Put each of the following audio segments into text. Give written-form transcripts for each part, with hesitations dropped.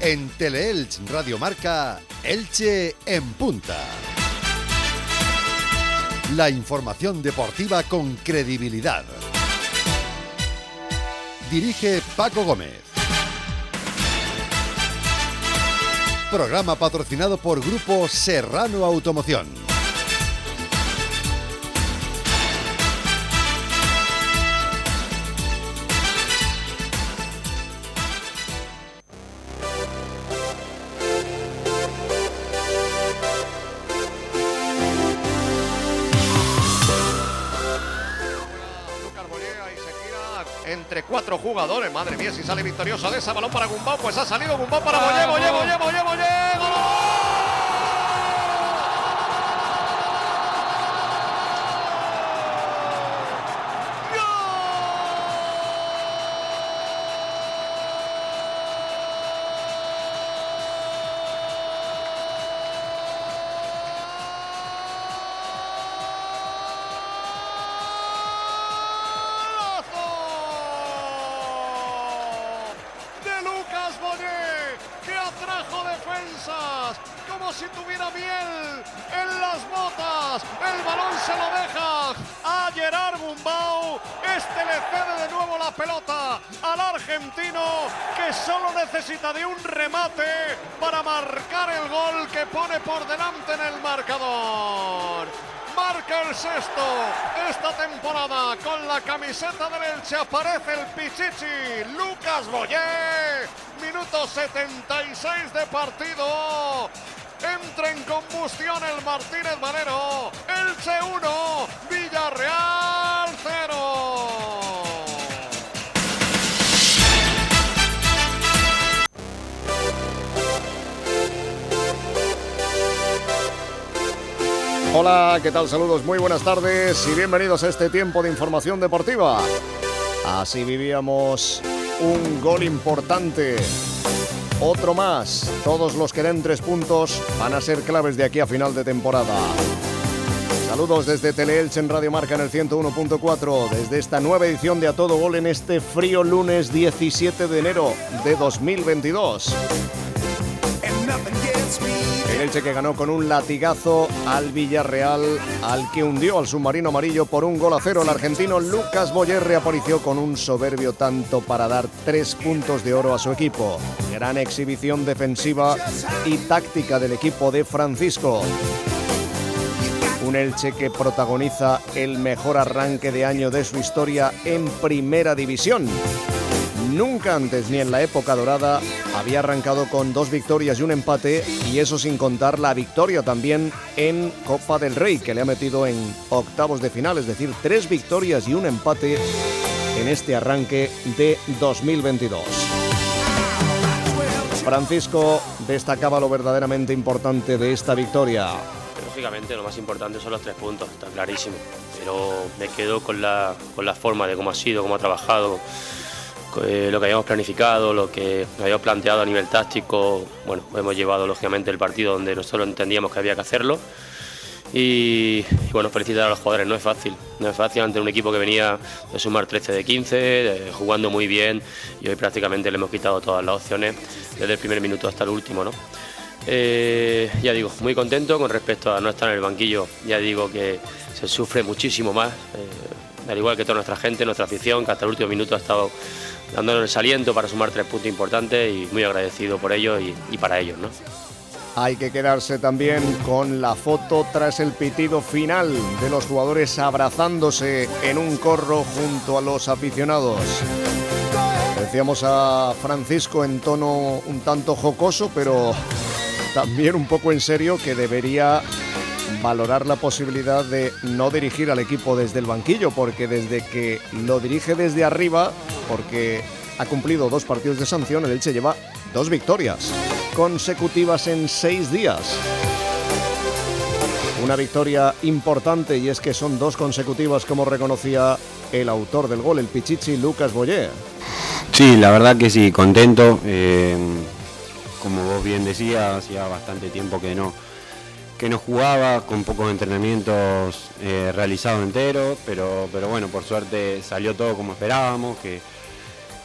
En Teleelch Radio Marca, Elche en punta. La información deportiva con credibilidad. Dirige Paco Gómez. Programa patrocinado por Grupo Serrano Automoción. Entre 4 jugadores, madre mía, si sale victorioso de ese balón para Gumbau, pues ha salido Gumbau para Boyer, ¡gol! Como si tuviera miel en las botas, el balón se lo deja a Gerard Gumbau. Este le cede de nuevo la pelota al argentino, que solo necesita de un remate para marcar el gol que pone por delante en el marcador. Marca el sexto esta temporada con la camiseta del Elche. Aparece el Pichichi Lucas Boyer. Minuto 76 de partido. Entra en combustión el Martínez Valero. Elche 1, Villarreal 0. Hola, ¿qué tal? Saludos, muy buenas tardes y bienvenidos a este tiempo de información deportiva. Así vivíamos un gol importante, otro más. Todos los que den 3 puntos van a ser claves de aquí a final de temporada. Saludos desde Teleelch en Radio Marca en el 101.4, desde esta nueva edición de A Todo Gol en este frío lunes 17 de enero de 2022. El Elche que ganó con un latigazo al Villarreal, al que hundió al submarino amarillo por 1-0. El argentino Lucas Boyer reapareció con un soberbio tanto para dar 3 puntos de oro a su equipo. Gran exhibición defensiva y táctica del equipo de Francisco. Un Elche que protagoniza el mejor arranque de año de su historia en Primera División. Nunca antes, ni en la época dorada, había arrancado con 2 victorias y un empate, y eso sin contar la victoria también en Copa del Rey, que le ha metido en octavos de final, es decir, 3 victorias y un empate en este arranque de 2022. Francisco destacaba lo verdaderamente importante de esta victoria. Lógicamente lo más importante son los 3 puntos, está clarísimo, pero me quedo con la forma de cómo ha sido, cómo ha trabajado, lo que habíamos planificado, lo que habíamos planteado a nivel táctico. Bueno, hemos llevado lógicamente el partido donde nosotros entendíamos que había que hacerlo y bueno, felicitar a los jugadores. No es fácil ante un equipo que venía de sumar 13 de 15, jugando muy bien, y hoy prácticamente le hemos quitado todas las opciones desde el primer minuto hasta el último, ¿no? Ya digo, muy contento con respecto a no estar en el banquillo. Ya digo que se sufre muchísimo más, al igual que toda nuestra gente, nuestra afición, que hasta el último minuto ha estado dándonos el aliento para sumar 3 puntos importantes, y muy agradecido por ello y para ellos, ¿no? Hay que quedarse también con la foto tras el pitido final de los jugadores abrazándose en un corro junto a los aficionados. Decíamos a Francisco en tono un tanto jocoso, pero también un poco en serio, que debería valorar la posibilidad de no dirigir al equipo desde el banquillo, porque desde que lo dirige desde arriba, porque ha cumplido 2 partidos de sanción, el Elche lleva 2 victorias consecutivas en 6 días. Una victoria importante, y es que son 2 consecutivas, como reconocía el autor del gol, el Pichichi Lucas Boyer. Sí, la verdad que sí, contento. Como vos bien decías, hacía bastante tiempo que no jugaba, con pocos entrenamientos realizados enteros, pero bueno, por suerte salió todo como esperábamos, que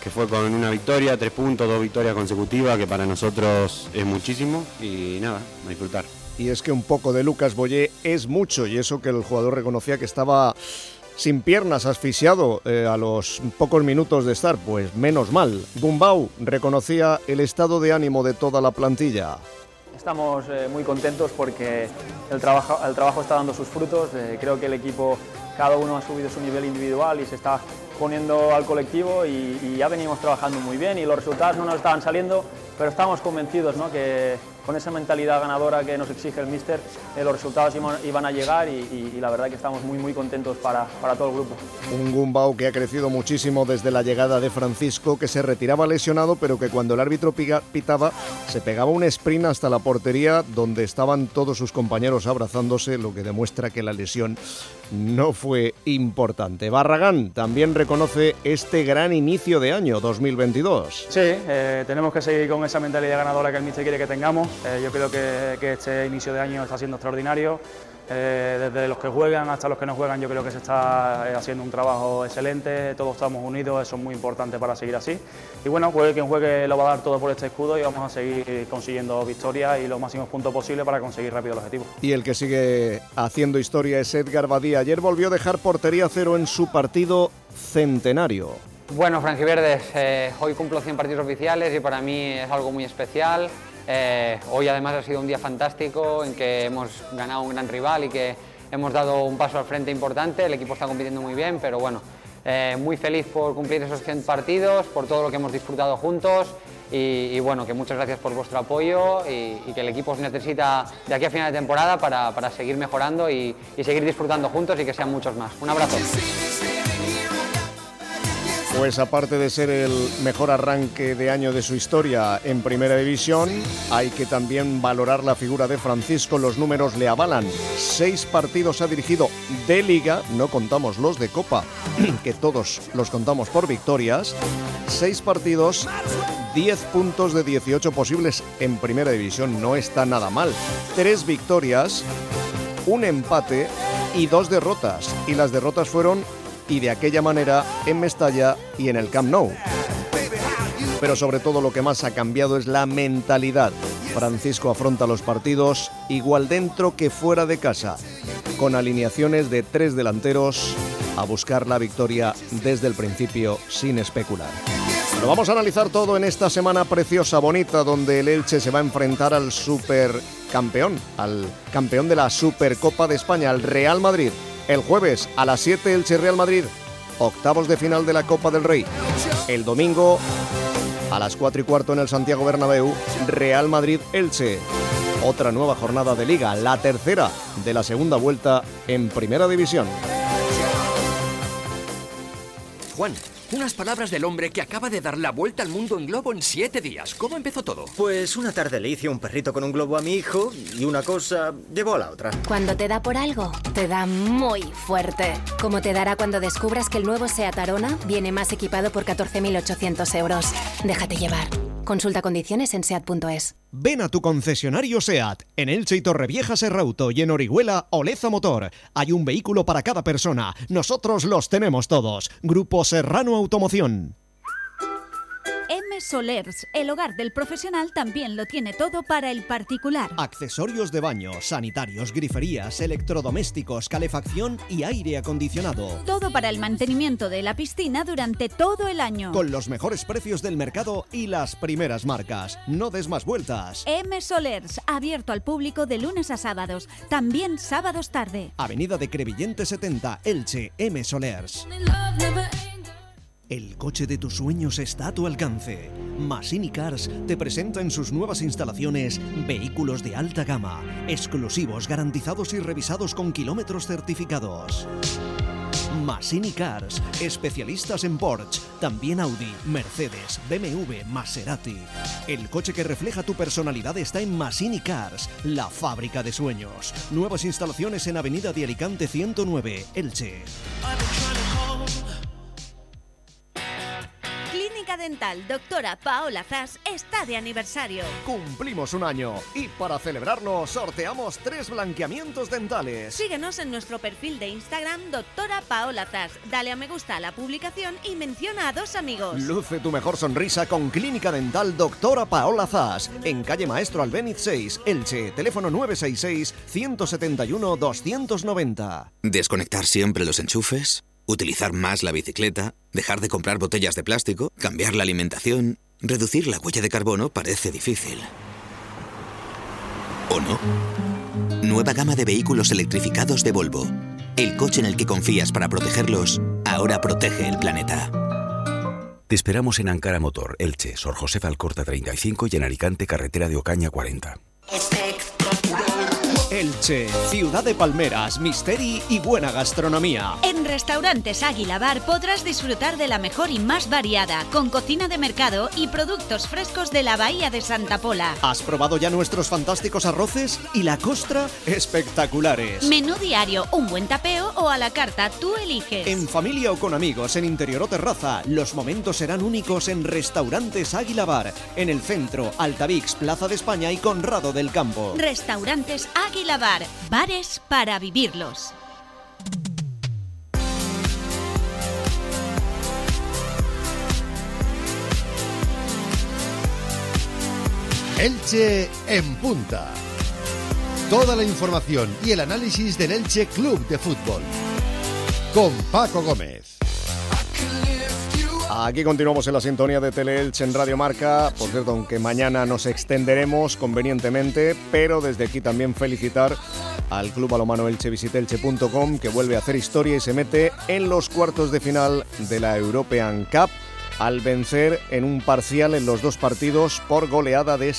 fue con una victoria, 3 puntos, 2 victorias consecutivas, que para nosotros es muchísimo, y nada, a disfrutar. Y es que un poco de Lucas Boyer es mucho, y eso que el jugador reconocía que estaba sin piernas, asfixiado a los pocos minutos de estar, pues menos mal. Gumbau reconocía el estado de ánimo de toda la plantilla. Estamos muy contentos porque el trabajo está dando sus frutos. Creo que el equipo, cada uno ha subido su nivel individual y se está poniendo al colectivo y ya venimos trabajando muy bien y los resultados no nos estaban saliendo, pero estamos convencidos, ¿no?, que con esa mentalidad ganadora que nos exige el míster, los resultados iban a llegar y la verdad que estamos muy contentos para todo el grupo. Un Gumbau que ha crecido muchísimo desde la llegada de Francisco, que se retiraba lesionado, pero que cuando el árbitro pitaba se pegaba un sprint hasta la portería donde estaban todos sus compañeros abrazándose, lo que demuestra que la lesión no fue importante. Barragán también reconoce este gran inicio de año 2022. Sí, tenemos que seguir con esa mentalidad ganadora que el míster quiere que tengamos. Yo creo que este inicio de año está siendo extraordinario. Desde los que juegan hasta los que no juegan, yo creo que se está haciendo un trabajo excelente, todos estamos unidos, eso es muy importante para seguir así. Y bueno, juegue quien juegue lo va a dar todo por este escudo y vamos a seguir consiguiendo victorias y los máximos puntos posibles para conseguir rápido el objetivo. Y el que sigue haciendo historia es Edgar Badía. Ayer volvió a dejar portería cero en su partido centenario. Bueno, franjiverdes, hoy cumplo 100 partidos oficiales y para mí es algo muy especial. Hoy además ha sido un día fantástico en que hemos ganado un gran rival y que hemos dado un paso al frente importante. El equipo está compitiendo muy bien, pero bueno, muy feliz por cumplir esos 100 partidos, por todo lo que hemos disfrutado juntos y bueno, que muchas gracias por vuestro apoyo y que el equipo os necesita de aquí a final de temporada para seguir mejorando y seguir disfrutando juntos y que sean muchos más. Un abrazo. Pues aparte de ser el mejor arranque de año de su historia en Primera División, hay que también valorar la figura de Francisco. Los números le avalan. 6 partidos ha dirigido de Liga, no contamos los de Copa, que todos los contamos por victorias. 6 partidos, 10 puntos de 18 posibles en Primera División, no está nada mal. 3 victorias, 1 empate y 2 derrotas. Y las derrotas fueron, y de aquella manera, en Mestalla y en el Camp Nou. Pero sobre todo lo que más ha cambiado es la mentalidad. Francisco afronta los partidos igual dentro que fuera de casa, con alineaciones de 3 delanteros a buscar la victoria desde el principio sin especular. Lo vamos a analizar todo en esta semana preciosa, bonita, donde el Elche se va a enfrentar al supercampeón, al campeón de la Supercopa de España, al Real Madrid. El jueves a las 7 Elche Real Madrid, octavos de final de la Copa del Rey. El domingo a las 4:15 en el Santiago Bernabéu, Real Madrid Elche. Otra nueva jornada de Liga, la tercera de la segunda vuelta en Primera División. Juan, unas palabras del hombre que acaba de dar la vuelta al mundo en globo en 7 días. ¿Cómo empezó todo? Pues una tarde le hice un perrito con un globo a mi hijo y una cosa llevó a la otra. Cuando te da por algo, te da muy fuerte. Como te dará cuando descubras que el nuevo SEAT Arona viene más equipado por 14.800 euros. Déjate llevar. Consulta condiciones en SEAT.es. Ven a tu concesionario SEAT, en Elche y Torrevieja Serrauto y en Orihuela Oleza Motor. Hay un vehículo para cada persona. Nosotros los tenemos todos. Grupo Serrano Automoción. M Solers, el hogar del profesional, también lo tiene todo para el particular. Accesorios de baño, sanitarios, griferías, electrodomésticos, calefacción y aire acondicionado. Todo para el mantenimiento de la piscina durante todo el año. Con los mejores precios del mercado y las primeras marcas. No des más vueltas. M Solers, abierto al público de lunes a sábados, también sábados tarde. Avenida de Crevillente 70, Elche, M Solers. El coche de tus sueños está a tu alcance. Massini Cars te presenta en sus nuevas instalaciones vehículos de alta gama, exclusivos, garantizados y revisados con kilómetros certificados. Massini Cars, especialistas en Porsche, también Audi, Mercedes, BMW, Maserati. El coche que refleja tu personalidad está en Massini Cars, la fábrica de sueños. Nuevas instalaciones en Avenida de Alicante 109, Elche. Clínica Dental Doctora Paola Zas está de aniversario. Cumplimos un año y para celebrarlo sorteamos 3 blanqueamientos dentales. Síguenos en nuestro perfil de Instagram Doctora Paola Zas. Dale a me gusta a la publicación y menciona a 2 amigos. Luce tu mejor sonrisa con Clínica Dental Doctora Paola Zas. En calle Maestro Albéniz 6, Elche. Teléfono 966-171-290. ¿Desconectar siempre los enchufes? ¿Utilizar más la bicicleta? ¿Dejar de comprar botellas de plástico? ¿Cambiar la alimentación? Reducir la huella de carbono parece difícil. ¿O no? Nueva gama de vehículos electrificados de Volvo. El coche en el que confías para protegerlos, ahora protege el planeta. Te esperamos en Ankara Motor, Elche, Sor José Alcorta 35 y en Alicante, carretera de Ocaña 40. Elche, ciudad de palmeras, misteri y buena gastronomía. En Restaurantes Águila Bar podrás disfrutar de la mejor y más variada, con cocina de mercado y productos frescos de la Bahía de Santa Pola. ¿Has probado ya nuestros fantásticos arroces? Y la costra, espectaculares. Menú diario, un buen tapeo o a la carta, tú eliges. En familia o con amigos, en interior o terraza, los momentos serán únicos en Restaurantes Águila Bar, en el centro, Altavix, Plaza de España y Conrado del Campo. Restaurantes Águila Bar, bares para vivirlos. Elche en punta. Toda la información y el análisis del Elche Club de Fútbol. Con Paco Gómez. Aquí continuamos en la sintonía de Teleelche en Radio Marca. Por cierto, aunque mañana nos extenderemos convenientemente, pero desde aquí también felicitar al Club Balonmano Elche, visitelche.com, que vuelve a hacer historia y se mete en los cuartos de final de la European Cup al vencer en un parcial en los 2 partidos por goleada de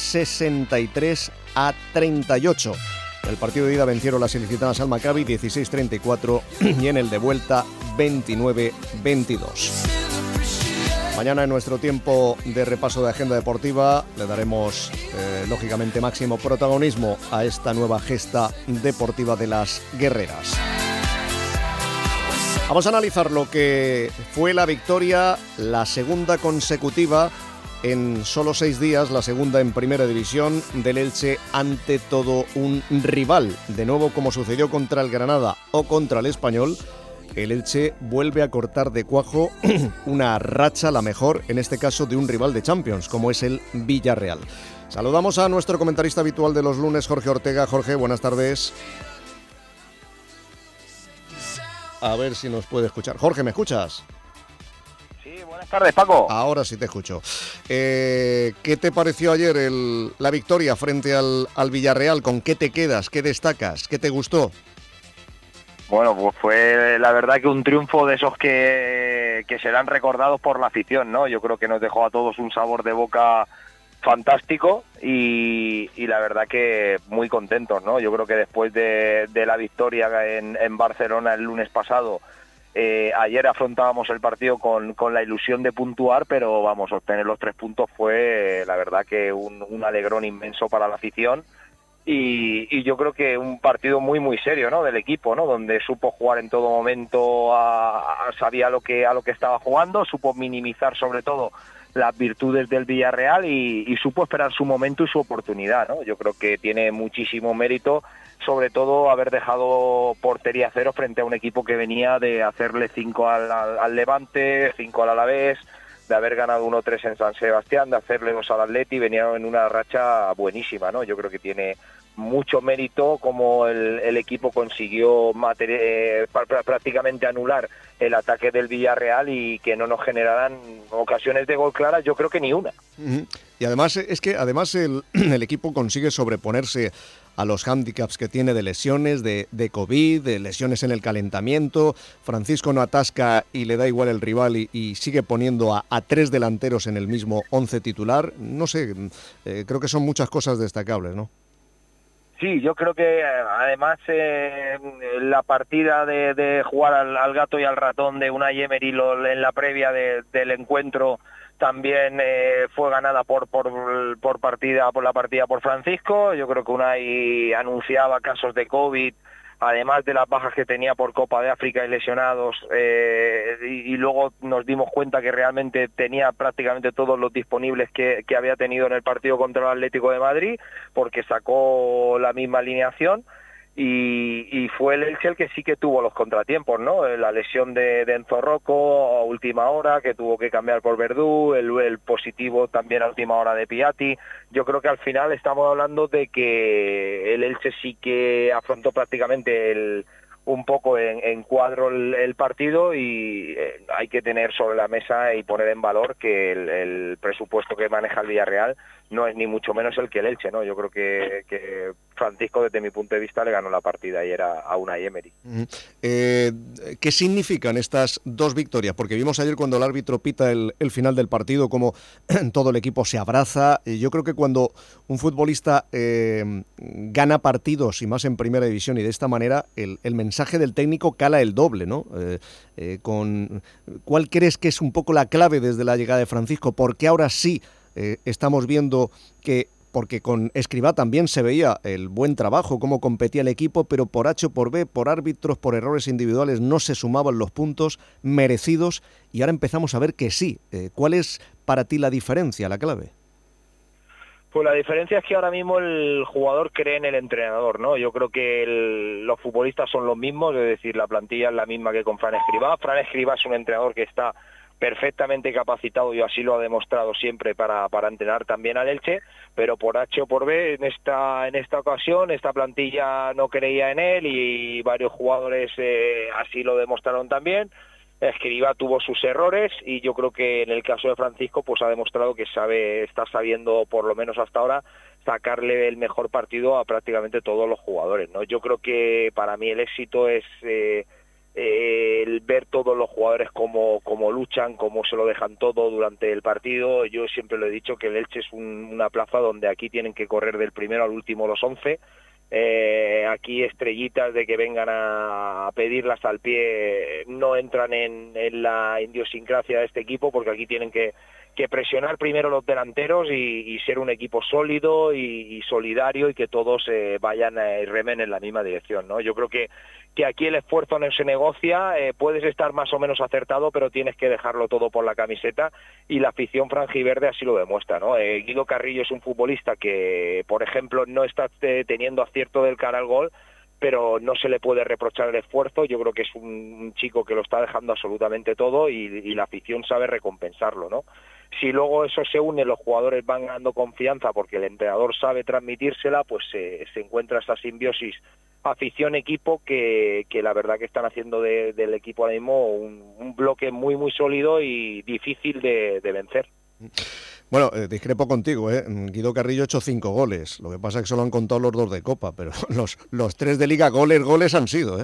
63-38. En el partido de ida vencieron las ilicitanas al Maccabi 16-34 y en el de vuelta 29-22. Mañana en nuestro tiempo de repaso de agenda deportiva le daremos lógicamente máximo protagonismo a esta nueva gesta deportiva de las guerreras. Vamos a analizar lo que fue la victoria, la segunda consecutiva en solo 6 días, la segunda en Primera División del Elche ante todo un rival. De nuevo, como sucedió contra el Granada o contra el Español, el Elche vuelve a cortar de cuajo una racha, la mejor, en este caso de un rival de Champions, como es el Villarreal. Saludamos a nuestro comentarista habitual de los lunes, Jorge Ortega. Jorge, buenas tardes. A ver si nos puede escuchar. Jorge, ¿me escuchas? Sí, buenas tardes, Paco. Ahora sí te escucho. ¿Qué te pareció ayer la victoria frente al Villarreal? ¿Con qué te quedas? ¿Qué destacas? ¿Qué te gustó? Bueno, pues fue la verdad que un triunfo de esos que serán recordados por la afición, ¿no? Yo creo que nos dejó a todos un sabor de boca fantástico y la verdad que muy contentos, ¿no? Yo creo que después de la victoria en Barcelona el lunes pasado, ayer afrontábamos el partido con la ilusión de puntuar, pero vamos, obtener los 3 puntos fue la verdad que un alegrón inmenso para la afición. Y yo creo que un partido muy muy serio, ¿no? Del equipo, ¿no? Donde supo jugar en todo momento, sabía a lo que estaba jugando, supo minimizar sobre todo las virtudes del Villarreal y supo esperar su momento y su oportunidad, ¿no? Yo creo que tiene muchísimo mérito, sobre todo haber dejado portería cero frente a un equipo que venía de hacerle 5 al Levante, 5 al Alavés, de haber ganado 1-3 en San Sebastián, de hacerle 2 al Atleti, venía en una racha buenísima, ¿no? Yo creo que tiene mucho mérito como el equipo consiguió prácticamente anular el ataque del Villarreal y que no nos generaran ocasiones de gol claras, yo creo que ni una. Y además es que el equipo consigue sobreponerse a los hándicaps que tiene de lesiones, de COVID, de lesiones en el calentamiento. Francisco no atasca y le da igual el rival y sigue poniendo a 3 delanteros en el mismo 11 titular. No sé, creo que son muchas cosas destacables, ¿no? Sí, yo creo que además la partida de jugar al gato y al ratón de Unai Emery en la previa del encuentro también fue ganada por la partida por Francisco. Yo creo que Unai anunciaba casos de COVID además de las bajas que tenía por Copa de África y lesionados, y luego nos dimos cuenta que realmente tenía prácticamente todos los disponibles que había tenido en el partido contra el Atlético de Madrid, porque sacó la misma alineación. Y fue el Elche el que sí que tuvo los contratiempos, ¿no? La lesión de Enzo Rocco a última hora, que tuvo que cambiar por Verdú, el positivo también a última hora de Piatti. Yo creo que al final estamos hablando de que el Elche sí que afrontó prácticamente un poco en cuadro el partido, y hay que tener sobre la mesa y poner en valor que el presupuesto que maneja el Villarreal no es ni mucho menos el que el Elche, ¿no? Yo creo que Francisco, desde mi punto de vista, le ganó la partida ayer a Unai Emery. ¿Qué significan estas dos victorias? Porque vimos ayer cuando el árbitro pita el final del partido, como todo el equipo se abraza. Yo creo que cuando un futbolista gana partidos, y más en primera división, y de esta manera, el mensaje del técnico cala el doble, ¿no? ¿Cuál crees que es un poco la clave desde la llegada de Francisco? Porque ahora sí estamos viendo que, porque con Escribá también se veía el buen trabajo, cómo competía el equipo, pero por H o por B, por árbitros, por errores individuales, no se sumaban los puntos merecidos, y ahora empezamos a ver que sí. ¿Cuál es para ti la diferencia, la clave? Pues la diferencia es que ahora mismo el jugador cree en el entrenador, ¿no? Yo creo que los futbolistas son los mismos, es decir, la plantilla es la misma que con Fran Escribá. Fran Escribá es un entrenador que está perfectamente capacitado, y así lo ha demostrado siempre, para entrenar también al Elche, pero por H o por B, en esta ocasión, esta plantilla no creía en él, y varios jugadores así lo demostraron también. Escribá tuvo sus errores, y yo creo que en el caso de Francisco pues ha demostrado que está sabiendo, por lo menos hasta ahora, sacarle el mejor partido a prácticamente todos los jugadores, ¿no? Yo creo que para mí el éxito es el ver todos los jugadores cómo luchan, cómo se lo dejan todo durante el partido. Yo siempre lo he dicho, que el Elche es una plaza donde aquí tienen que correr del primero al último los 11. Aquí estrellitas de que vengan a pedirlas al pie no entran en la idiosincrasia de este equipo, porque aquí tienen que presionar primero los delanteros y ser un equipo sólido y solidario, y que todos vayan y remen en la misma dirección, ¿no? Yo creo que aquí el esfuerzo no se negocia, puedes estar más o menos acertado, pero tienes que dejarlo todo por la camiseta, y la afición franjiverde así lo demuestra, ¿no? Guido Carrillo es un futbolista que, por ejemplo, no está teniendo acierto del cara al gol, pero no se le puede reprochar el esfuerzo. Yo creo que es un chico que lo está dejando absolutamente todo, y la afición sabe recompensarlo, ¿no? Si luego eso se une, los jugadores van ganando confianza porque el entrenador sabe transmitírsela, pues se encuentra esa simbiosis afición-equipo que la verdad que están haciendo del equipo ahora mismo un bloque muy muy sólido y difícil de vencer. Bueno, discrepo contigo, Guido Carrillo ha hecho 5 goles, lo que pasa es que solo han contado los 2 de Copa, pero los 3 de Liga goles han sido,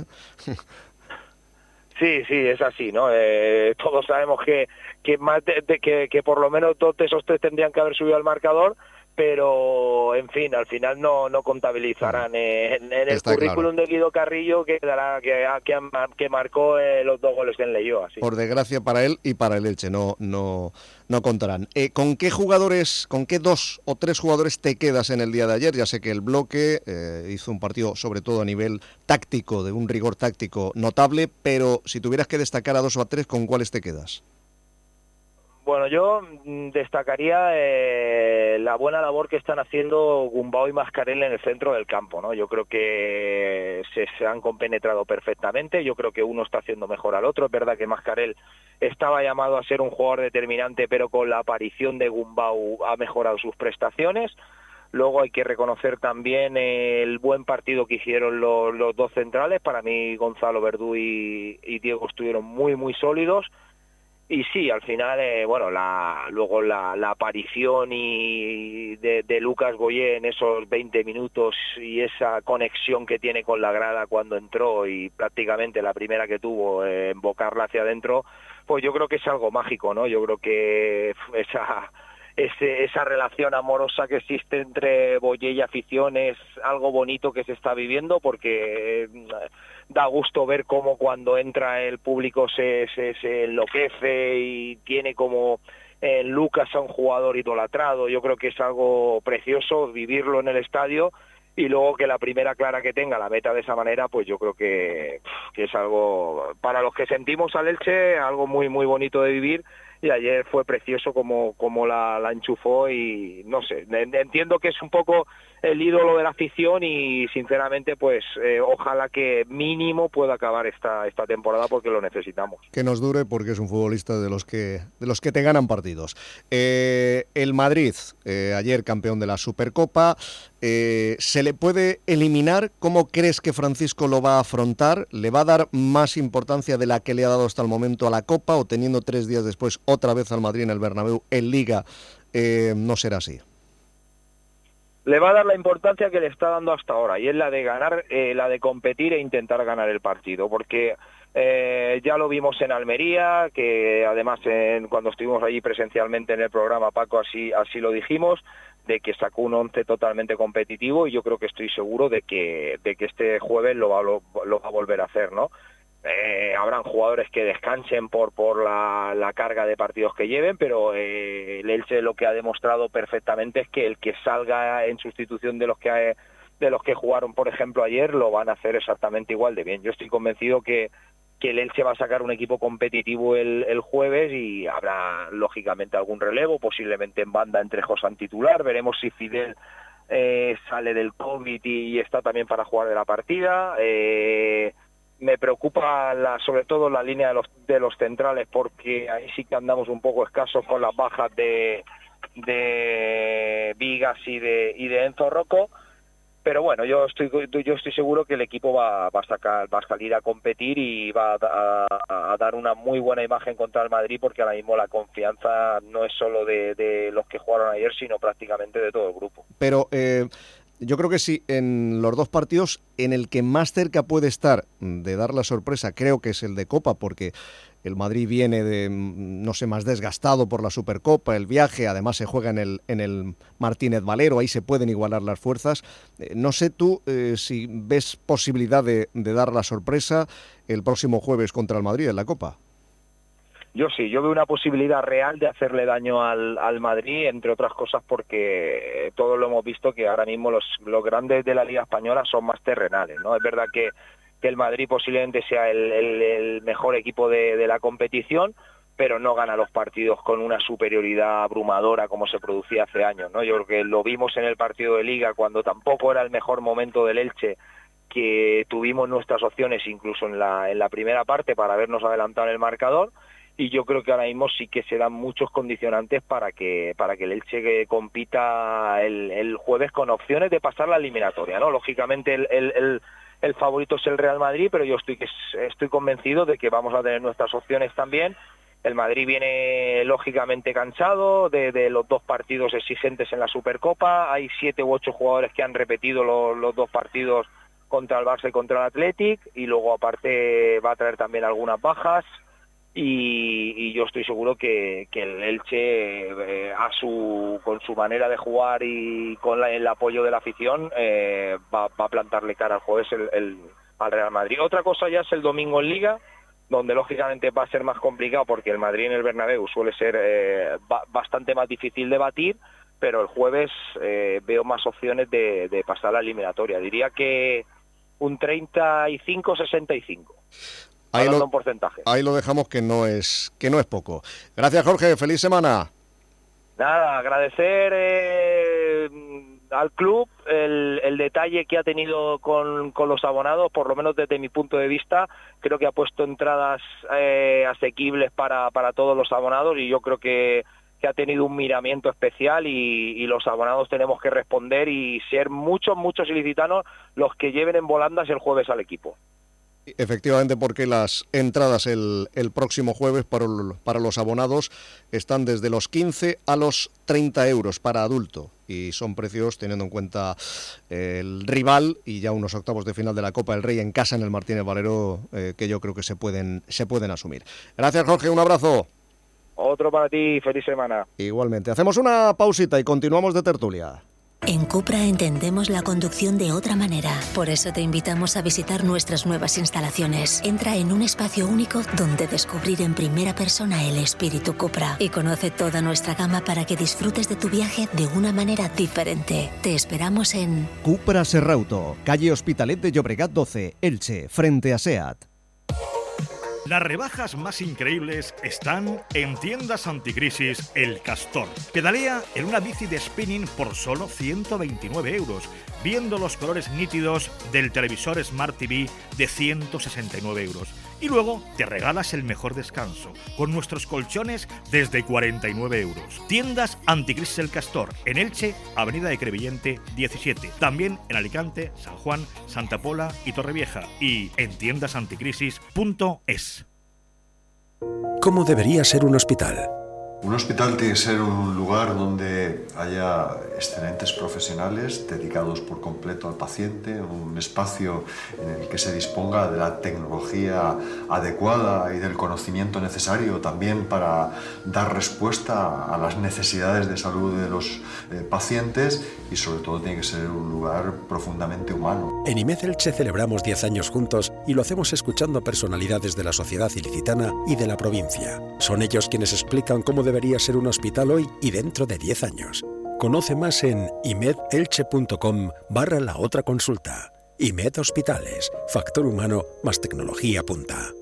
Sí, es así, ¿no? Todos sabemos que más que por lo menos 2 de esos 3 tendrían que haber subido al marcador, pero en fin, al final no contabilizarán en el Está currículum claro. de Guido Carrillo que marcó los 2 goles en Leioa. Sí. Por desgracia para él y para el Elche, no contarán. ¿Con qué 2 o 3 jugadores te quedas en el día de ayer? Ya sé que el bloque hizo un partido, sobre todo a nivel táctico, de un rigor táctico notable, pero si tuvieras que destacar a 2 o a 3, ¿con cuáles te quedas? Bueno, yo destacaría la buena labor que están haciendo Gumbau y Mascarell en el centro del campo, ¿no? Yo creo que se han compenetrado perfectamente. Yo creo que uno está haciendo mejor al otro. Es verdad que Mascarell estaba llamado a ser un jugador determinante, pero con la aparición de Gumbau ha mejorado sus prestaciones. Luego hay que reconocer también el buen partido que hicieron los 2 centrales. Para mí Gonzalo Verdú y Diego estuvieron muy muy sólidos. Y sí, al final, luego la aparición de Lucas Boyé en esos 20 minutos, y esa conexión que tiene con la grada cuando entró, y prácticamente la primera que tuvo, embocarla hacia adentro, pues yo creo que es algo mágico, ¿no? Yo creo que esa relación amorosa que existe entre Boyé y afición es algo bonito que se está viviendo, porque da gusto ver cómo cuando entra el público se enloquece y tiene como Lucas a un jugador idolatrado. Yo creo que es algo precioso vivirlo en el estadio, y luego que la primera clara que tenga la meta de esa manera, pues yo creo que es algo, para los que sentimos al Elche, algo muy muy bonito de vivir, y ayer fue precioso como la enchufó, y no sé, entiendo que es un poco el ídolo de la afición, y sinceramente pues ojalá que mínimo pueda acabar esta temporada, porque lo necesitamos. Que nos dure, porque es un futbolista de los que te ganan partidos. El Madrid, ayer campeón de la Supercopa, ¿se le puede eliminar? ¿Cómo crees que Francisco lo va a afrontar? ¿Le va a dar más importancia de la que le ha dado hasta el momento a la Copa, o teniendo 3 días después otra vez al Madrid en el Bernabéu en Liga, no será así? Le va a dar la importancia que le está dando hasta ahora, y es la de ganar, la de competir e intentar ganar el partido, porque ya lo vimos en Almería, que además cuando estuvimos allí presencialmente en el programa, Paco, así lo dijimos, de que sacó un 11 totalmente competitivo, y yo creo que estoy seguro de que este jueves lo va a volver a hacer, ¿no? Habrán jugadores que descansen por la carga de partidos que lleven, pero el Elche lo que ha demostrado perfectamente es que el que salga en sustitución de los que jugaron, por ejemplo, ayer, lo van a hacer exactamente igual de bien. Yo estoy convencido que el Elche va a sacar un equipo competitivo el jueves, y habrá lógicamente algún relevo, posiblemente en banda entre Josán titular. Veremos si Fidel sale del COVID y está también para jugar de la partida. Me preocupa sobre todo la línea de los centrales, porque ahí sí que andamos un poco escasos con las bajas de Vigas y de Enzo Rocco, pero bueno, yo estoy seguro que el equipo va a salir a competir, y va a dar una muy buena imagen contra el Madrid, porque ahora mismo la confianza no es solo de los que jugaron ayer, sino prácticamente de todo el grupo. Pero yo creo que sí, en los 2 partidos, en el que más cerca puede estar de dar la sorpresa, creo que es el de Copa, porque el Madrid viene más desgastado por la Supercopa, el viaje, además se juega en el Martínez Valero, ahí se pueden igualar las fuerzas. No sé tú si ves posibilidad de dar la sorpresa el próximo jueves contra el Madrid en la Copa. Yo sí, yo veo una posibilidad real de hacerle daño al Madrid, entre otras cosas porque todos lo hemos visto, que ahora mismo los grandes de la Liga Española son más terrenales, ¿no? Es verdad que el Madrid posiblemente sea el mejor equipo de la competición, pero no gana los partidos con una superioridad abrumadora como se producía hace años, ¿no? Yo creo que lo vimos en el partido de Liga, cuando tampoco era el mejor momento del Elche, que tuvimos nuestras opciones incluso en la primera parte para habernos adelantado en el marcador. Y yo creo que ahora mismo sí que se dan muchos condicionantes para que el Elche compita el jueves con opciones de pasar la eliminatoria, ¿no? Lógicamente el favorito es el Real Madrid, pero yo estoy convencido de que vamos a tener nuestras opciones también. El Madrid viene lógicamente cansado de los 2 partidos exigentes en la Supercopa. Hay 7 u 8 jugadores que han repetido los 2 partidos contra el Barça y contra el Athletic, y luego aparte va a traer también algunas bajas. Y yo estoy seguro que el Elche, con su manera de jugar y con el apoyo de la afición, va a plantarle cara al jueves al Real Madrid. Otra cosa ya es el domingo en Liga, donde lógicamente va a ser más complicado, porque el Madrid en el Bernabéu suele ser bastante más difícil de batir, pero el jueves veo más opciones de pasar la eliminatoria. Diría que un 35-65. Ahí lo dejamos, que no es poco. Gracias, Jorge, feliz semana. Nada, agradecer al club el detalle que ha tenido con los abonados, por lo menos desde mi punto de vista. Creo que ha puesto entradas asequibles para todos los abonados, y yo creo que ha tenido un miramiento especial, y los abonados tenemos que responder y ser muchos ilicitanos los que lleven en volandas el jueves al equipo. Efectivamente, porque las entradas el próximo jueves para los abonados están desde los 15 a los 30 euros para adulto, y son precios teniendo en cuenta el rival y ya unos octavos de final de la Copa del Rey en casa en el Martínez Valero, que yo creo que se pueden asumir. Gracias, Jorge, un abrazo. Otro para ti, feliz semana. Igualmente. Hacemos una pausita y continuamos de tertulia. En Cupra entendemos la conducción de otra manera. Por eso te invitamos a visitar nuestras nuevas instalaciones. Entra en un espacio único donde descubrir en primera persona el espíritu Cupra y conoce toda nuestra gama para que disfrutes de tu viaje de una manera diferente. Te esperamos en Cupra Serrauto, calle Hospitalet de Llobregat 12, Elche, frente a SEAT. Las rebajas más increíbles están en Tiendas Anticrisis El Castor. Pedalea en una bici de spinning por solo 129 €, viendo los colores nítidos del televisor Smart TV de 169 €. Y luego te regalas el mejor descanso, con nuestros colchones desde 49 €. Tiendas Anticrisis El Castor, en Elche, Avenida de Crevillente 17. También en Alicante, San Juan, Santa Pola y Torrevieja. Y en tiendasanticrisis.es. ¿Cómo debería ser un hospital? Un hospital tiene que ser un lugar donde haya excelentes profesionales dedicados por completo al paciente, un espacio en el que se disponga de la tecnología adecuada y del conocimiento necesario también para dar respuesta a las necesidades de salud de los pacientes, y sobre todo tiene que ser un lugar profundamente humano. En IMED Elche celebramos 10 años juntos y lo hacemos escuchando a personalidades de la sociedad ilicitana y de la provincia. Son ellos quienes explican cómo debería ser un hospital hoy y dentro de 10 años. Conoce más en imedelche.com/la otra consulta. IMED Hospitales, factor humano más tecnología punta.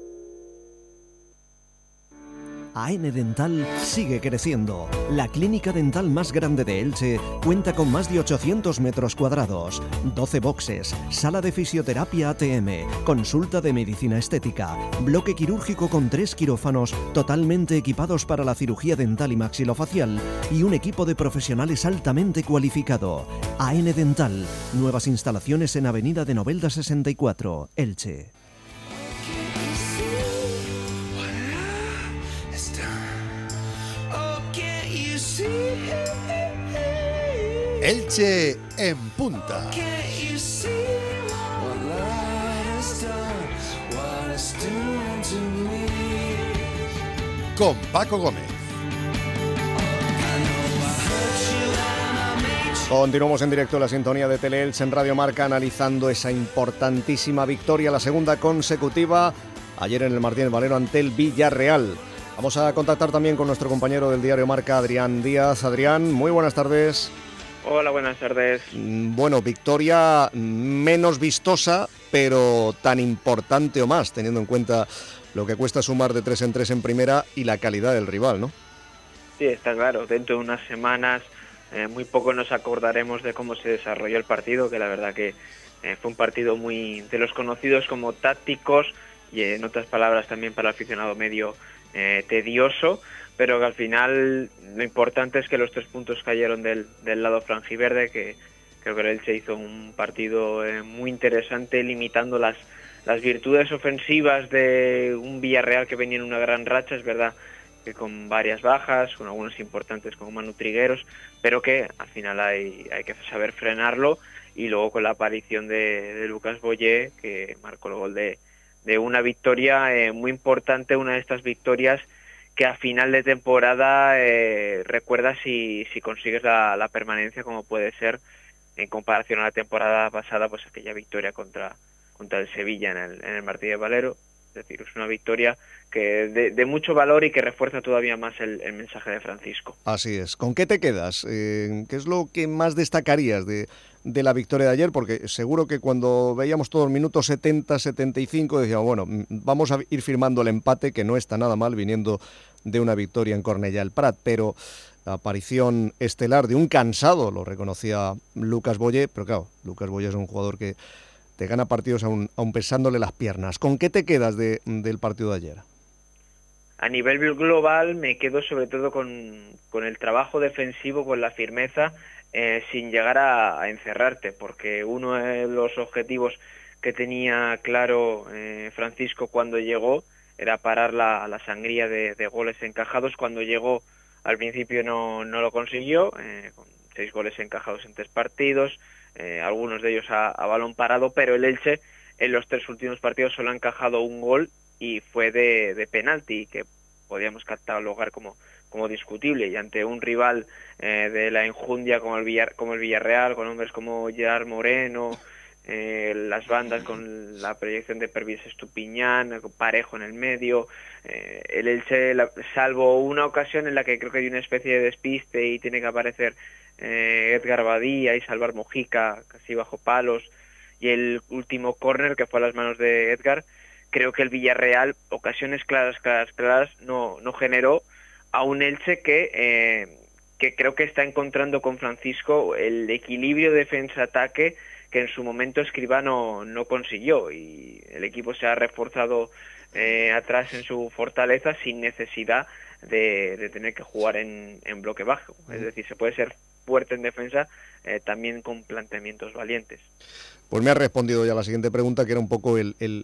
AN Dental sigue creciendo. La clínica dental más grande de Elche cuenta con más de 800 metros cuadrados, 12 boxes, sala de fisioterapia ATM, consulta de medicina estética, bloque quirúrgico con 3 quirófanos totalmente equipados para la cirugía dental y maxilofacial y un equipo de profesionales altamente cualificado. AN Dental, nuevas instalaciones en Avenida de Novelda 64, Elche. Elche en punta. Con Paco Gómez. Continuamos en directo en la sintonía de Teleelche en Radio Marca, analizando esa importantísima victoria, la segunda consecutiva, ayer en el Martínez Valero ante el Villarreal. Vamos a contactar también con nuestro compañero del diario Marca, Adrián Díaz. Adrián, muy buenas tardes. Hola, buenas tardes. Bueno, victoria menos vistosa, pero tan importante o más, teniendo en cuenta lo que cuesta sumar de 3 en 3 en primera y la calidad del rival, ¿no? Sí, está claro. Dentro de unas semanas muy poco nos acordaremos de cómo se desarrolló el partido, que la verdad que fue un partido muy de los conocidos como tácticos y en otras palabras también para el aficionado medio tedioso, pero que al final lo importante es que los 3 puntos cayeron del lado franjiverde, que creo que el Elche hizo un partido muy interesante, limitando las virtudes ofensivas de un Villarreal que venía en una gran racha. Es verdad que con varias bajas, con algunos importantes como Manu Trigueros, pero que al final hay que saber frenarlo, y luego con la aparición de Lucas Boyer, que marcó el gol de una victoria muy importante, una de estas victorias que a final de temporada recuerdas si consigues la permanencia, como puede ser en comparación a la temporada pasada, pues aquella victoria contra el Sevilla en el Martínez Valero. Es decir, es una victoria que de mucho valor y que refuerza todavía más el mensaje de Francisco. Así es. ¿Con qué te quedas? ¿Qué es lo que más destacarías de la victoria de ayer? Porque seguro que cuando veíamos todos los minutos 70, 75, decíamos, bueno, vamos a ir firmando el empate, que no está nada mal viniendo de una victoria en Cornellà el Prat, pero la aparición estelar de un cansado, lo reconocía Lucas Boyer, pero claro, Lucas Boyer es un jugador que te gana partidos aún pesándole las piernas. ¿Con qué te quedas del partido de ayer? A nivel global me quedo sobre todo con el trabajo defensivo, con la firmeza, sin llegar a encerrarte, porque uno de los objetivos que tenía claro Francisco cuando llegó era parar la sangría de goles encajados. Cuando llegó al principio no lo consiguió, con 6 goles encajados en 3 partidos, algunos de ellos a balón parado, pero el Elche en los 3 últimos partidos solo ha encajado un gol y fue de penalti, que podíamos catalogar como discutible, y ante un rival de la enjundia como el Villarreal, con hombres como Gerard Moreno, las bandas con la proyección de Pervis Estupiñán, Parejo en el medio, el Elche, salvo una ocasión en la que creo que hay una especie de despiste y tiene que aparecer Edgar Badía y salvar Mojica casi bajo palos, y el último córner que fue a las manos de Edgar, creo que el Villarreal ocasiones claras no generó, a un Elche que creo que está encontrando con Francisco el equilibrio defensa-ataque que en su momento Escribá no consiguió, y el equipo se ha reforzado atrás en su fortaleza sin necesidad de tener que jugar en bloque bajo. Es decir, se puede ser fuerte en defensa también con planteamientos valientes. Pues me ha respondido ya la siguiente pregunta, que era un poco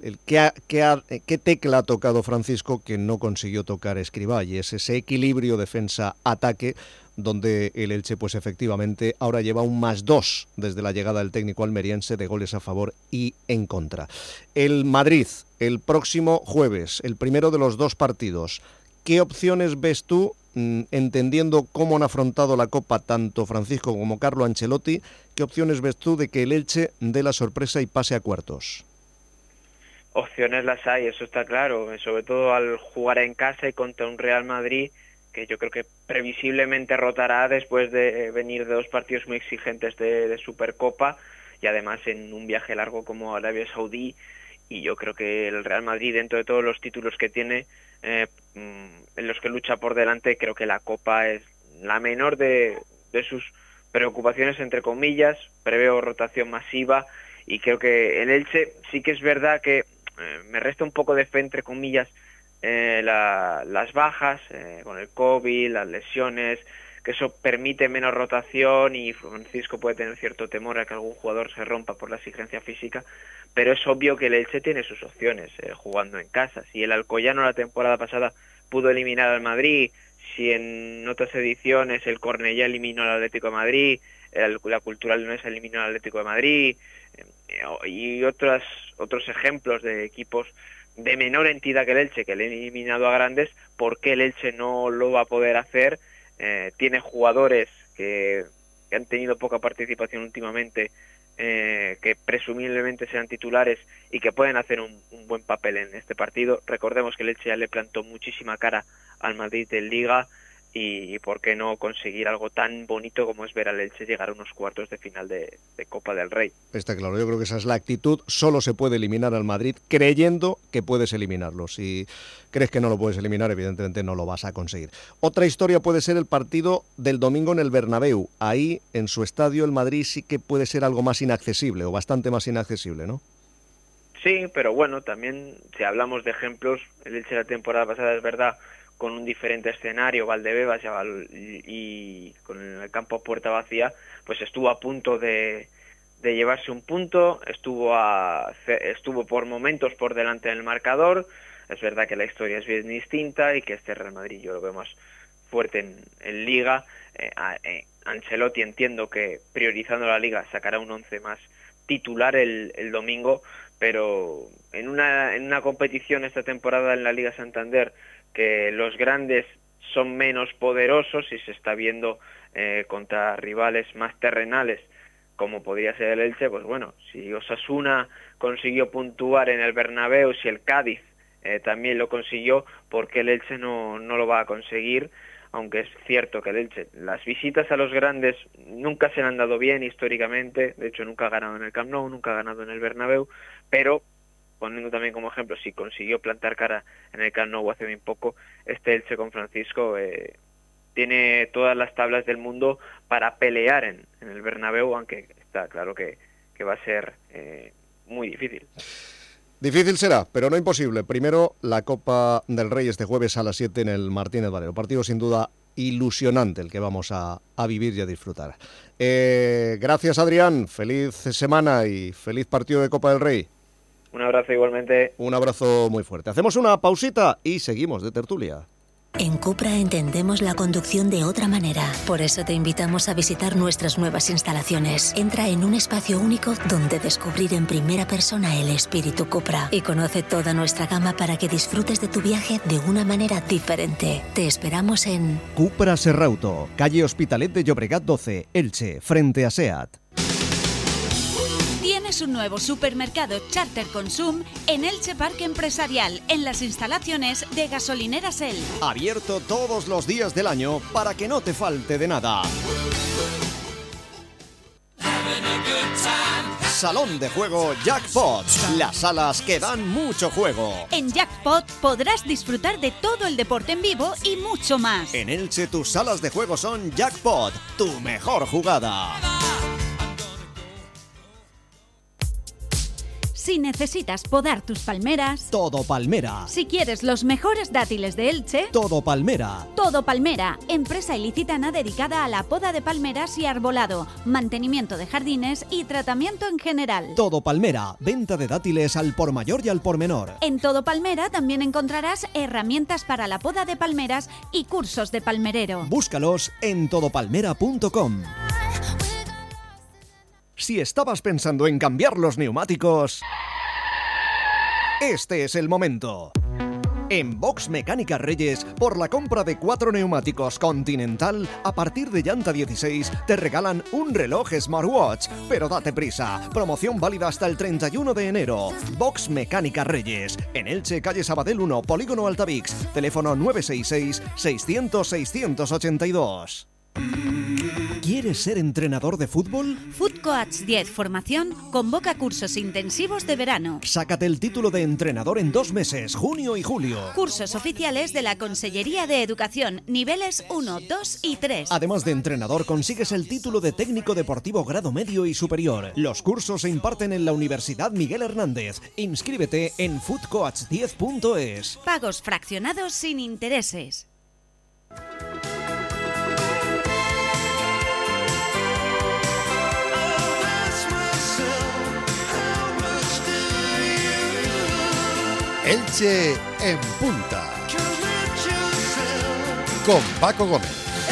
qué tecla ha tocado Francisco que no consiguió tocar Escribá, y es ese equilibrio defensa-ataque donde el Elche pues efectivamente ahora lleva un +2 desde la llegada del técnico almeriense de goles a favor y en contra. El Madrid, el próximo jueves, el primero de los 2 partidos. ¿Qué opciones ves tú, entendiendo cómo han afrontado la Copa tanto Francisco como Carlo Ancelotti, qué opciones ves tú de que el Elche dé la sorpresa y pase a cuartos? Opciones las hay, eso está claro, sobre todo al jugar en casa y contra un Real Madrid que yo creo que previsiblemente rotará después de venir de 2 partidos muy exigentes de Supercopa, y además en un viaje largo como Arabia Saudí, y yo creo que el Real Madrid, dentro de todos los títulos que tiene, en los que lucha por delante, creo que la Copa es la menor de sus preocupaciones, entre comillas. Preveo rotación masiva, y creo que el Elche sí que es verdad que me resta un poco de fe, entre comillas, las bajas con el COVID, las lesiones, que eso permite menos rotación, y Francisco puede tener cierto temor a que algún jugador se rompa por la exigencia física, pero es obvio que el Elche tiene sus opciones jugando en casa. Si el Alcoyano la temporada pasada pudo eliminar al Madrid, si en otras ediciones el Cornellá eliminó al Atlético de Madrid, la Cultural Leonesa eliminó al Atlético de Madrid, y otros ejemplos de equipos de menor entidad que el Elche, que le han eliminado a grandes, ¿por qué el Elche no lo va a poder hacer? Tiene jugadores que han tenido poca participación últimamente, que presumiblemente sean titulares y que pueden hacer un buen papel en este partido. Recordemos que el Elche ya le plantó muchísima cara al Madrid en Liga, y por qué no conseguir algo tan bonito como es ver al Elche llegar a unos cuartos de final de Copa del Rey. Está claro, yo creo que esa es la actitud. Solo se puede eliminar al Madrid creyendo que puedes eliminarlo. Si crees que no lo puedes eliminar, evidentemente no lo vas a conseguir. Otra historia puede ser el partido del domingo en el Bernabéu. Ahí, en su estadio, el Madrid sí que puede ser algo más inaccesible, o bastante más inaccesible, ¿no? Sí, pero bueno, también si hablamos de ejemplos, el Elche la temporada pasada, es verdad, con un diferente escenario, Valdebebas y con el campo a puerta vacía, pues estuvo a punto de llevarse un punto, estuvo por momentos por delante del marcador. Es verdad que la historia es bien distinta y que este Real Madrid yo lo veo más fuerte en Liga. Ancelotti, entiendo que priorizando la Liga sacará un 11 más titular el domingo, pero en una competición esta temporada en la Liga Santander, que los grandes son menos poderosos y se está viendo contra rivales más terrenales, como podría ser el Elche, pues bueno, si Osasuna consiguió puntuar en el Bernabéu, si el Cádiz también lo consiguió, ¿por qué el Elche no lo va a conseguir? Aunque es cierto que el Elche, las visitas a los grandes nunca se le han dado bien históricamente, de hecho nunca ha ganado en el Camp Nou, nunca ha ganado en el Bernabéu, pero poniendo también como ejemplo, si consiguió plantar cara en el Camp Nou hace bien poco, este Elche con Francisco tiene todas las tablas del mundo para pelear en el Bernabéu, aunque está claro que va a ser muy difícil. Difícil será, pero no imposible. Primero, la Copa del Rey este jueves a las 7 en el Martínez Valero. Partido sin duda ilusionante el que vamos a vivir y a disfrutar. Gracias, Adrián. Feliz semana y feliz partido de Copa del Rey. Un abrazo igualmente. Un abrazo muy fuerte. Hacemos una pausita y seguimos de tertulia. En Cupra entendemos la conducción de otra manera. Por eso te invitamos a visitar nuestras nuevas instalaciones. Entra en un espacio único donde descubrir en primera persona el espíritu Cupra y conoce toda nuestra gama para que disfrutes de tu viaje de una manera diferente. Te esperamos en Cupra Serrauto, calle Hospitalet de Llobregat 12, Elche, frente a SEAT. Tienes un nuevo supermercado Charter Consum en Elche Parque Empresarial, en las instalaciones de Gasolineras El. Abierto todos los días del año para que no te falte de nada. Salón de juego Jackpot, las salas que dan mucho juego. En Jackpot podrás disfrutar de todo el deporte en vivo y mucho más. En Elche tus salas de juego son Jackpot, tu mejor jugada. Si necesitas podar tus palmeras, Todo Palmera. si quieres los mejores dátiles de Elche, Todo Palmera. Todo Palmera, empresa ilicitana dedicada a la poda de palmeras y arbolado, mantenimiento de jardines y tratamiento en general. Todo Palmera, venta de dátiles al por mayor y al por menor. En Todo Palmera también encontrarás herramientas para la poda de palmeras y cursos de palmerero. Búscalos en todopalmera.com. Si estabas pensando en cambiar los neumáticos, este es el momento. En Box Mecánica Reyes, por la compra de 4 neumáticos Continental, a partir de llanta 16, te regalan un reloj smartwatch. Pero date prisa, promoción válida hasta el 31 de enero. Box Mecánica Reyes, en Elche, calle Sabadell 1, Polígono Altavix, teléfono 966-600-682. ¿Quieres ser entrenador de fútbol? Footcoach 10 Formación convoca cursos intensivos de verano. Sácate el título de entrenador en 2 meses, junio y julio. Cursos oficiales de la Consellería de Educación, niveles 1, 2 y 3. Además de entrenador, consigues el título de técnico deportivo grado medio y superior. Los cursos se imparten en la Universidad Miguel Hernández. Inscríbete en footcoach10.es. Pagos fraccionados sin intereses. Elche en punta. Con Paco Gómez.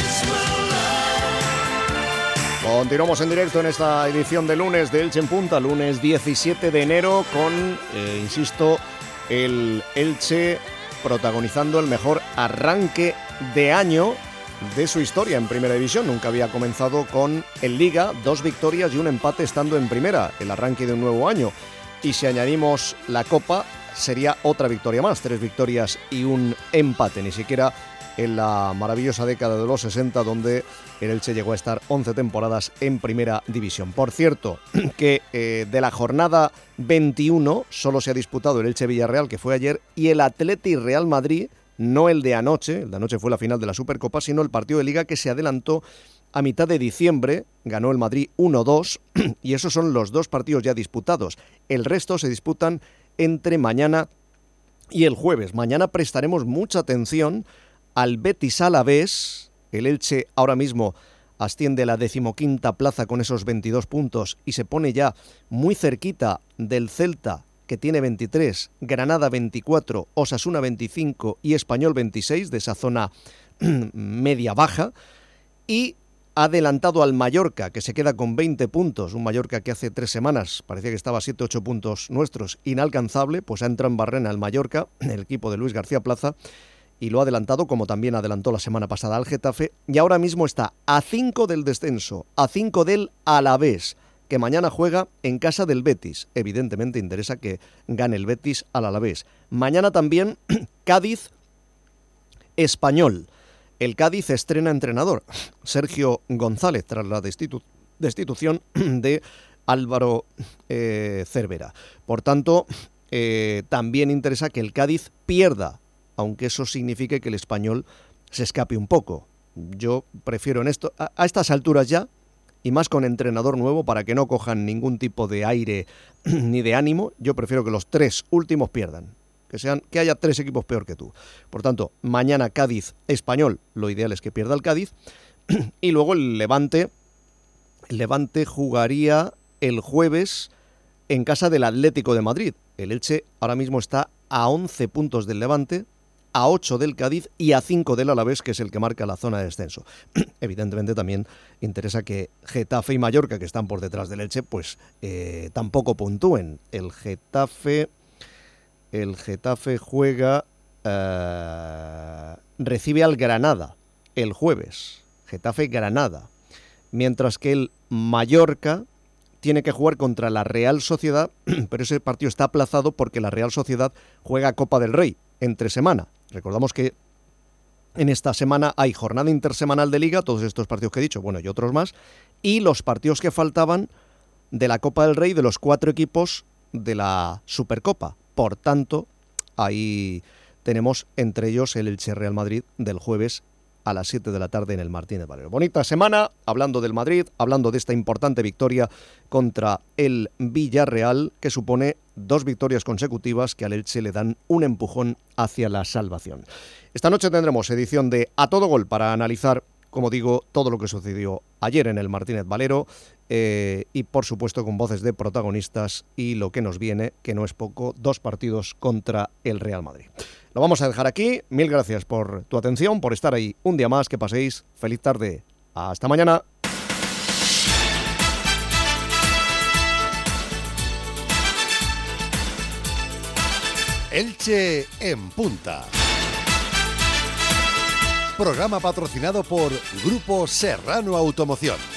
Continuamos en directo en esta edición de lunes de Elche en punta, lunes 17 de enero con, insisto, el Elche protagonizando el mejor arranque de año de su historia en Primera División. Nunca había comenzado con el Liga, 2 victorias y un empate estando en Primera, el arranque de un nuevo año. Y si añadimos la Copa, sería otra victoria más, 3 victorias y un empate, ni siquiera en la maravillosa década de los 60, donde el Elche llegó a estar 11 temporadas en Primera División. Por cierto, que de la jornada 21 solo se ha disputado el Elche-Villarreal, que fue ayer, y el Athletic-Real Madrid, no el de anoche, el de anoche fue la final de la Supercopa, sino el partido de Liga que se adelantó a mitad de diciembre. Ganó el Madrid 1-2 y esos son los 2 partidos ya disputados. El resto se disputan entre mañana y el jueves. Mañana prestaremos mucha atención al Betis Alavés. El Elche ahora mismo asciende a la 15ª plaza con esos 22 puntos y se pone ya muy cerquita del Celta, que tiene 23, Granada 24, Osasuna 25 y Español 26, de esa zona media-baja, y ha adelantado al Mallorca, que se queda con 20 puntos, un Mallorca que hace 3 semanas parecía que estaba a 7-8 puntos nuestros, inalcanzable, pues ha entrado en barrena el Mallorca, el equipo de Luis García Plaza, y lo ha adelantado, como también adelantó la semana pasada al Getafe, y ahora mismo está a 5 del descenso, a 5 del Alavés, que mañana juega en casa del Betis. Evidentemente interesa que gane el Betis al Alavés. Mañana también Cádiz Español. El Cádiz estrena entrenador, Sergio González, tras la destitución de Álvaro Cervera. Por tanto, también interesa que el Cádiz pierda, aunque eso signifique que el Español se escape un poco. Yo prefiero a estas alturas ya, y más con entrenador nuevo, para que no cojan ningún tipo de aire ni de ánimo, yo prefiero que los 3 últimos pierdan. Que haya 3 equipos peor que tú. Por tanto, mañana Cádiz Español, lo ideal es que pierda el Cádiz. Y luego el Levante jugaría el jueves en casa del Atlético de Madrid. El Elche ahora mismo está a 11 puntos del Levante, a 8 del Cádiz y a 5 del Alavés, que es el que marca la zona de descenso. Evidentemente también interesa que Getafe y Mallorca, que están por detrás del Elche, pues tampoco puntúen. El Getafe juega, recibe al Granada el jueves, Getafe-Granada, mientras que el Mallorca tiene que jugar contra la Real Sociedad, pero ese partido está aplazado porque la Real Sociedad juega Copa del Rey entre semana. Recordamos que en esta semana hay jornada intersemanal de Liga, todos estos partidos que he dicho, bueno, y otros más, y los partidos que faltaban de la Copa del Rey de los 4 equipos de la Supercopa. Por tanto, ahí tenemos entre ellos el Elche Real Madrid del jueves a las 7 de la tarde en el Martínez Valero. Bonita semana, hablando del Madrid, hablando de esta importante victoria contra el Villarreal, que supone 2 victorias consecutivas que al Elche le dan un empujón hacia la salvación. Esta noche tendremos edición de A Todo Gol para analizar, como digo, todo lo que sucedió ayer en el Martínez Valero y, por supuesto, con voces de protagonistas y lo que nos viene, que no es poco, 2 partidos contra el Real Madrid. Lo vamos a dejar aquí. Mil gracias por tu atención, por estar ahí un día más. Que paséis feliz tarde. Hasta mañana. Elche en Punta. Programa patrocinado por Grupo Serrano Automoción.